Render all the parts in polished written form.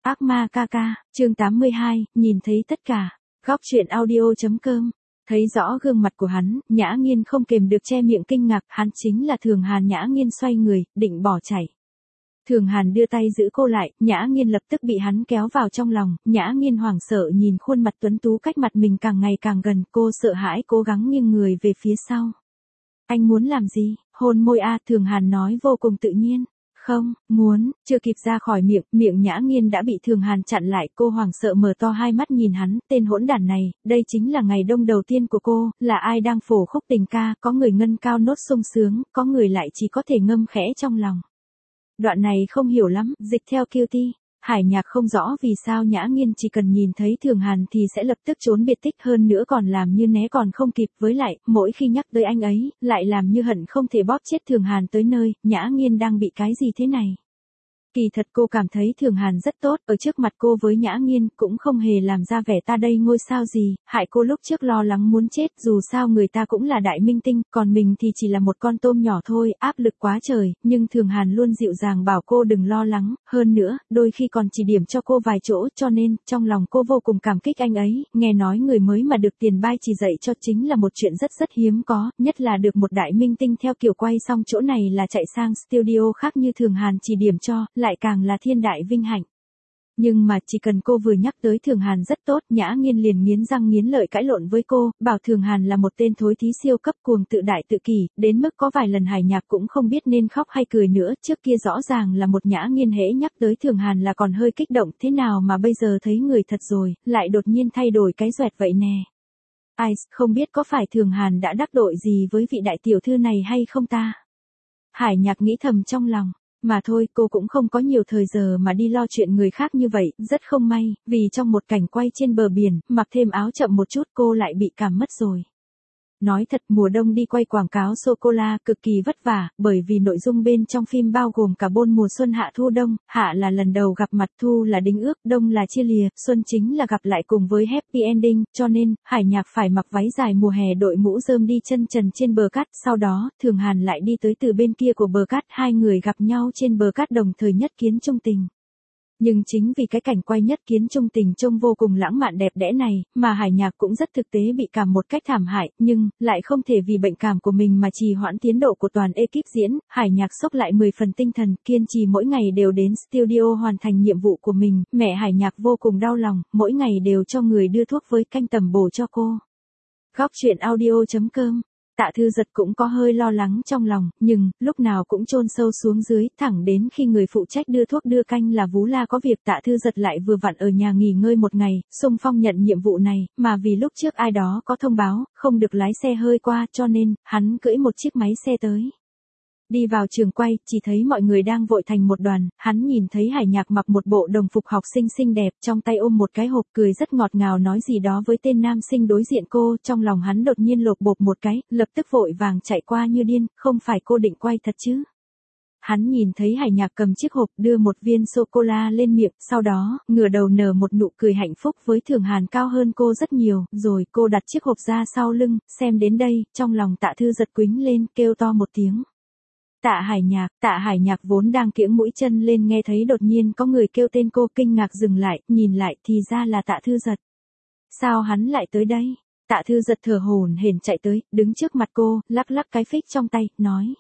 Ác ma ca ca, chương 82, nhìn thấy tất cả. Góc truyện audio.com. Thấy rõ gương mặt của hắn, Nhã Nghiên không kềm được che miệng kinh ngạc, hắn chính là Thường Hàn. Nhã Nghiên xoay người, định bỏ chạy. Thường Hàn đưa tay giữ cô lại, Nhã Nghiên lập tức bị hắn kéo vào trong lòng, Nhã Nghiên hoảng sợ nhìn khuôn mặt tuấn tú cách mặt mình càng ngày càng gần, cô sợ hãi cố gắng nghiêng người về phía sau. Anh muốn làm gì? Hôn môi a, Thường Hàn nói vô cùng tự nhiên. Không, muốn, chưa kịp ra khỏi miệng Nhã Nghiên đã bị Thường Hàn chặn lại, cô hoảng sợ mở to hai mắt nhìn hắn, tên hỗn đản này, đây chính là ngày đông đầu tiên của cô, là ai đang phổ khúc tình ca, có người ngân cao nốt sung sướng, có người lại chỉ có thể ngâm khẽ trong lòng. Đoạn này không hiểu lắm, dịch theo Cutie. Hải Nhạc không rõ vì sao Nhã Nghiên chỉ cần nhìn thấy Thường Hàn thì sẽ lập tức trốn biệt tích, hơn nữa còn làm như né còn không kịp, với lại, mỗi khi nhắc tới anh ấy, lại làm như hận không thể bóp chết Thường Hàn tới nơi. Nhã Nghiên đang bị cái gì thế này? Kỳ thật cô cảm thấy Thường Hàn rất tốt, ở trước mặt cô với Nhã Nghiên cũng không hề làm ra vẻ ta đây ngôi sao gì, hại cô lúc trước lo lắng muốn chết, dù sao người ta cũng là đại minh tinh, còn mình thì chỉ là một con tôm nhỏ thôi, áp lực quá trời, nhưng Thường Hàn luôn dịu dàng bảo cô đừng lo lắng, hơn nữa, đôi khi còn chỉ điểm cho cô vài chỗ, cho nên, trong lòng cô vô cùng cảm kích anh ấy, nghe nói người mới mà được tiền bai chỉ dạy cho chính là một chuyện rất rất hiếm có, nhất là được một đại minh tinh theo kiểu quay xong chỗ này là chạy sang studio khác như Thường Hàn chỉ điểm cho, lại càng là thiên đại vinh hạnh. Nhưng mà chỉ cần cô vừa nhắc tới Thường Hàn rất tốt, Nhã Nghiên liền nghiến răng nghiến lợi cãi lộn với cô, bảo Thường Hàn là một tên thối thí siêu cấp cuồng tự đại tự kỷ, đến mức có vài lần Hải Nhạc cũng không biết nên khóc hay cười nữa, trước kia rõ ràng là một Nhã Nghiên hễ nhắc tới Thường Hàn là còn hơi kích động, thế nào mà bây giờ thấy người thật rồi, lại đột nhiên thay đổi cái doẹt vậy nè. Ai, không biết có phải Thường Hàn đã đắc tội gì với vị đại tiểu thư này hay không ta? Hải Nhạc nghĩ thầm trong lòng. Mà thôi, cô cũng không có nhiều thời giờ mà đi lo chuyện người khác như vậy, rất không may, vì trong một cảnh quay trên bờ biển, mặc thêm áo chậm một chút cô lại bị cảm mất rồi. Nói thật, mùa đông đi quay quảng cáo sô-cô-la cực kỳ vất vả, bởi vì nội dung bên trong phim bao gồm cả 4 mùa xuân hạ thu đông, hạ là lần đầu gặp mặt, thu là đính ước, đông là chia lìa, xuân chính là gặp lại cùng với happy ending, cho nên, Hải Nhạc phải mặc váy dài mùa hè đội mũ rơm đi chân trần trên bờ cát, sau đó, Thường Hàn lại đi tới từ bên kia của bờ cát, hai người gặp nhau trên bờ cát đồng thời nhất kiến chung tình. Nhưng chính vì cái cảnh quay nhất kiến chung tình trông vô cùng lãng mạn đẹp đẽ này, mà Hải Nhạc cũng rất thực tế bị cảm một cách thảm hại, nhưng, lại không thể vì bệnh cảm của mình mà trì hoãn tiến độ của toàn ekip diễn, Hải Nhạc sốc lại 10 phần tinh thần, kiên trì mỗi ngày đều đến studio hoàn thành nhiệm vụ của mình, mẹ Hải Nhạc vô cùng đau lòng, mỗi ngày đều cho người đưa thuốc với canh tầm bổ cho cô. Góc truyện audio.com. Tạ Thư Giật cũng có hơi lo lắng trong lòng, nhưng, lúc nào cũng chôn sâu xuống dưới, thẳng đến khi người phụ trách đưa thuốc đưa canh là Vú La có việc Tạ Thư Giật lại vừa vặn ở nhà nghỉ ngơi một ngày, xung phong nhận nhiệm vụ này, mà vì lúc trước ai đó có thông báo, không được lái xe hơi qua, cho nên, hắn cưỡi một chiếc máy xe tới. Đi vào trường quay, chỉ thấy mọi người đang vội thành một đoàn, hắn nhìn thấy Hải Nhạc mặc một bộ đồng phục học sinh xinh đẹp, trong tay ôm một cái hộp, cười rất ngọt ngào nói gì đó với tên nam sinh đối diện cô, trong lòng hắn đột nhiên lột bột một cái, lập tức vội vàng chạy qua như điên, không phải cô định quay thật chứ? Hắn nhìn thấy Hải Nhạc cầm chiếc hộp đưa một viên sô-cô-la lên miệng, sau đó, ngửa đầu nở một nụ cười hạnh phúc với Thường Hàn cao hơn cô rất nhiều, rồi cô đặt chiếc hộp ra sau lưng, xem đến đây, trong lòng Tạ Thư Giật quýnh lên, kêu to một tiếng. Tạ Hải Nhạc vốn đang kiễng mũi chân lên nghe thấy đột nhiên có người kêu tên cô kinh ngạc dừng lại, nhìn lại thì ra là Tạ Thư Giật. Sao hắn lại tới đây? Tạ Thư Giật thở hổn hển chạy tới, đứng trước mặt cô, lắc lắc cái phích trong tay, nói.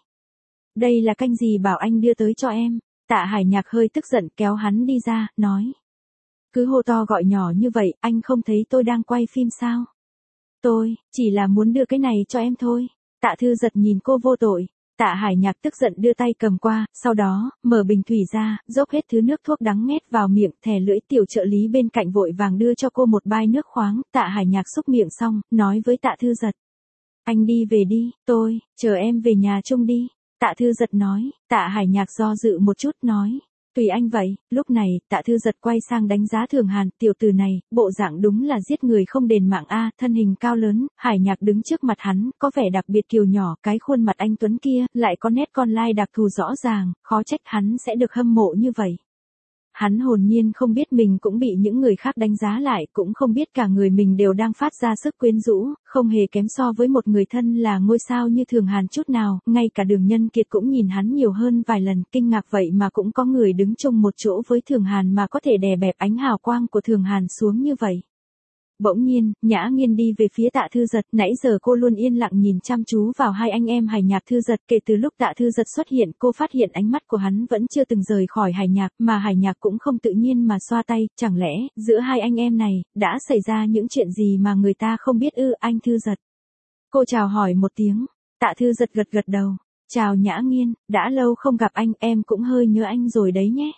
Đây là canh gì bảo anh đưa tới cho em? Tạ Hải Nhạc hơi tức giận kéo hắn đi ra, nói. Cứ hô to gọi nhỏ như vậy, anh không thấy tôi đang quay phim sao? Tôi, chỉ là muốn đưa cái này cho em thôi. Tạ Thư Giật nhìn cô vô tội. Tạ Hải Nhạc tức giận đưa tay cầm qua, sau đó, mở bình thủy ra, dốc hết thứ nước thuốc đắng nghét vào miệng, thè lưỡi tiểu trợ lý bên cạnh vội vàng đưa cho cô một bai nước khoáng, Tạ Hải Nhạc xúc miệng xong, nói với Tạ Thư Giật. Anh đi về đi, tôi, chờ em về nhà chung đi. Tạ Thư Giật nói, Tạ Hải Nhạc do dự một chút nói. Tùy anh vậy, lúc này, Tạ Thư Giật quay sang đánh giá Thường Hàn, tiểu tử này, bộ dạng đúng là giết người không đền mạng a, thân hình cao lớn, Hải Nhạc đứng trước mặt hắn, có vẻ đặc biệt kiều nhỏ, cái khuôn mặt anh tuấn kia, lại có nét con lai đặc thù rõ ràng, khó trách hắn sẽ được hâm mộ như vậy. Hắn hồn nhiên không biết mình cũng bị những người khác đánh giá lại, cũng không biết cả người mình đều đang phát ra sức quyến rũ, không hề kém so với một người thân là ngôi sao như Thường Hàn chút nào, ngay cả Đường Nhân Kiệt cũng nhìn hắn nhiều hơn vài lần, kinh ngạc vậy mà cũng có người đứng chung một chỗ với Thường Hàn mà có thể đè bẹp ánh hào quang của Thường Hàn xuống như vậy. Bỗng nhiên, Nhã Nghiên đi về phía Tạ Thư Giật, nãy giờ cô luôn yên lặng nhìn chăm chú vào hai anh em Hải Nhạc Thư Giật, kể từ lúc Tạ Thư Giật xuất hiện, cô phát hiện ánh mắt của hắn vẫn chưa từng rời khỏi Hải Nhạc, mà Hải Nhạc cũng không tự nhiên mà xoa tay, chẳng lẽ, giữa hai anh em này, đã xảy ra những chuyện gì mà người ta không biết ư, anh Thư Giật? Cô chào hỏi một tiếng, Tạ Thư Giật gật gật đầu, chào Nhã Nghiên, đã lâu không gặp anh, em cũng hơi nhớ anh rồi đấy nhé.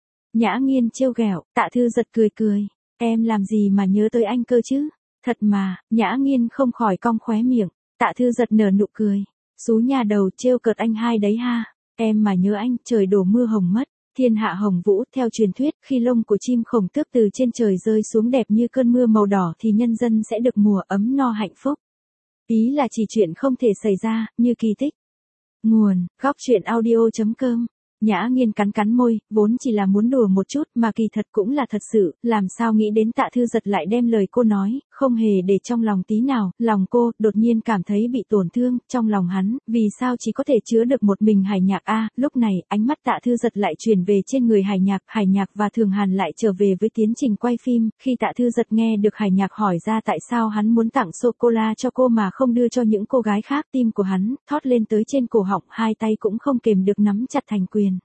Nhã Nghiên trêu ghẹo, Tạ Thư Giật cười cười. Em làm gì mà nhớ tới anh cơ chứ? Thật mà, Nhã Nghiên không khỏi cong khóe miệng. Tạ Thư Giật nở nụ cười. Xú nhà đầu trêu cợt anh hai đấy ha. Em mà nhớ anh, trời đổ mưa hồng mất. Thiên hạ hồng vũ, theo truyền thuyết, khi lông của chim khổng tước từ trên trời rơi xuống đẹp như cơn mưa màu đỏ thì nhân dân sẽ được mùa ấm no hạnh phúc. Ý là chỉ chuyện không thể xảy ra, như kỳ tích. Nguồn, góc truyện audio.com. Nhã Nghiên cắn cắn môi, vốn chỉ là muốn đùa một chút mà kỳ thật cũng là thật sự, làm sao nghĩ đến Tạ Thư Giật lại đem lời cô nói, không hề để trong lòng tí nào, lòng cô, đột nhiên cảm thấy bị tổn thương, trong lòng hắn, vì sao chỉ có thể chứa được một mình Hải Nhạc a? Lúc này, ánh mắt Tạ Thư Giật lại chuyển về trên người Hải Nhạc và Thường Hàn lại trở về với tiến trình quay phim, khi Tạ Thư Giật nghe được Hải Nhạc hỏi ra tại sao hắn muốn tặng sô-cô-la cho cô mà không đưa cho những cô gái khác, tim của hắn, thót lên tới trên cổ họng, hai tay cũng không kềm được nắm chặt thành quyền.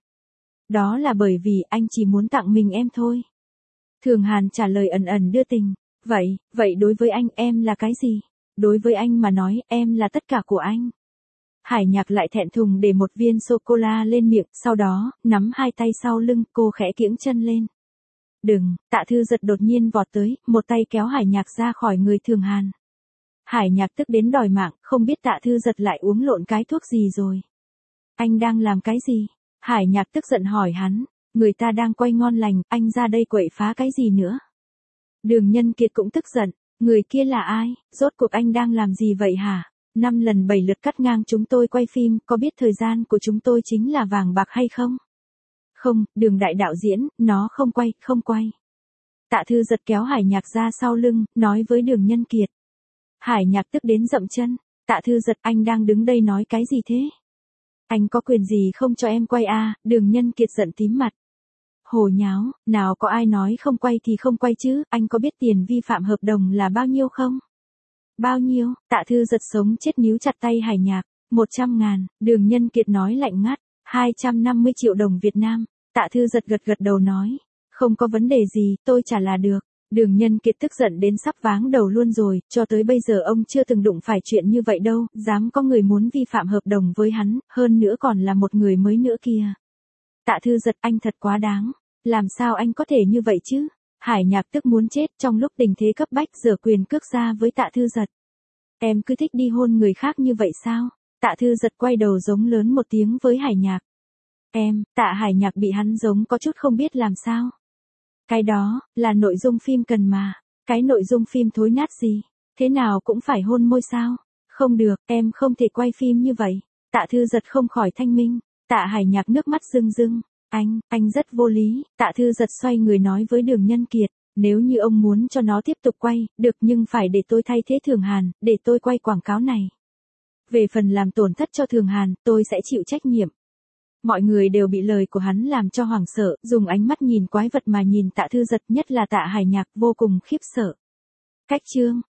Đó là bởi vì anh chỉ muốn tặng mình em thôi. Thường Hàn trả lời ẩn ẩn đưa tình. Vậy đối với anh em là cái gì? Đối với anh mà nói em là tất cả của anh. Hải Nhạc lại thẹn thùng để một viên sô-cô-la lên miệng, sau đó, nắm hai tay sau lưng, cô khẽ kiễng chân lên. Đừng, Tạ Thư Giật đột nhiên vọt tới, một tay kéo Hải Nhạc ra khỏi người Thường Hàn. Hải Nhạc tức đến đòi mạng, không biết Tạ Thư Giật lại uống lộn cái thuốc gì rồi. Anh đang làm cái gì? Hải Nhạc tức giận hỏi hắn, người ta đang quay ngon lành, anh ra đây quậy phá cái gì nữa? Đường Nhân Kiệt cũng tức giận, người kia là ai, rốt cuộc anh đang làm gì vậy hả? 5 lần 7 lượt cắt ngang chúng tôi quay phim, có biết thời gian của chúng tôi chính là vàng bạc hay không? Không, Đường đại đạo diễn, nó không quay. Tạ Thư Giật kéo Hải Nhạc ra sau lưng, nói với Đường Nhân Kiệt. Hải Nhạc tức đến dậm chân, Tạ Thư Giật, anh đang đứng đây nói cái gì thế? Anh có quyền gì không cho em quay à? Đường Nhân Kiệt giận tím mặt. Hồ nháo, nào có ai nói không quay thì không quay chứ, anh có biết tiền vi phạm hợp đồng là bao nhiêu không? Bao nhiêu? Tạ Thư Giật sống chết níu chặt tay Hải Nhạc. 100.000, Đường Nhân Kiệt nói lạnh ngắt. 250 triệu đồng Việt Nam. Tạ Thư Giật gật đầu nói. Không có vấn đề gì, tôi trả là được. Đường Nhân Kiệt tức giận đến sắp váng đầu luôn rồi, cho tới bây giờ ông chưa từng đụng phải chuyện như vậy đâu, dám có người muốn vi phạm hợp đồng với hắn, hơn nữa còn là một người mới nữa kìa. Tạ Thư Giật, anh thật quá đáng, làm sao anh có thể như vậy chứ? Hải Nhạc tức muốn chết, trong lúc tình thế cấp bách giở quyền cước ra với Tạ Thư Giật. Em cứ thích đi hôn người khác như vậy sao? Tạ Thư Giật quay đầu giống lớn một tiếng với Hải Nhạc. Tạ Hải Nhạc bị hắn giống có chút không biết làm sao. Cái đó, là nội dung phim cần mà. Cái nội dung phim thối nát gì? Thế nào cũng phải hôn môi sao? Không được, em không thể quay phim như vậy. Tạ Thư Giật không khỏi thanh minh. Tạ Hải Nhạc nước mắt rưng rưng. Anh rất vô lý. Tạ Thư Giật xoay người nói với Đường Nhân Kiệt. Nếu như ông muốn cho nó tiếp tục quay, được, nhưng phải để tôi thay thế Thường Hàn, để tôi quay quảng cáo này. Về phần làm tổn thất cho Thường Hàn, tôi sẽ chịu trách nhiệm. Mọi người đều bị lời của hắn làm cho hoảng sợ, dùng ánh mắt nhìn quái vật mà nhìn Tạ Thư Giật, nhất là Tạ Hải Nhạc vô cùng khiếp sợ. Cách chương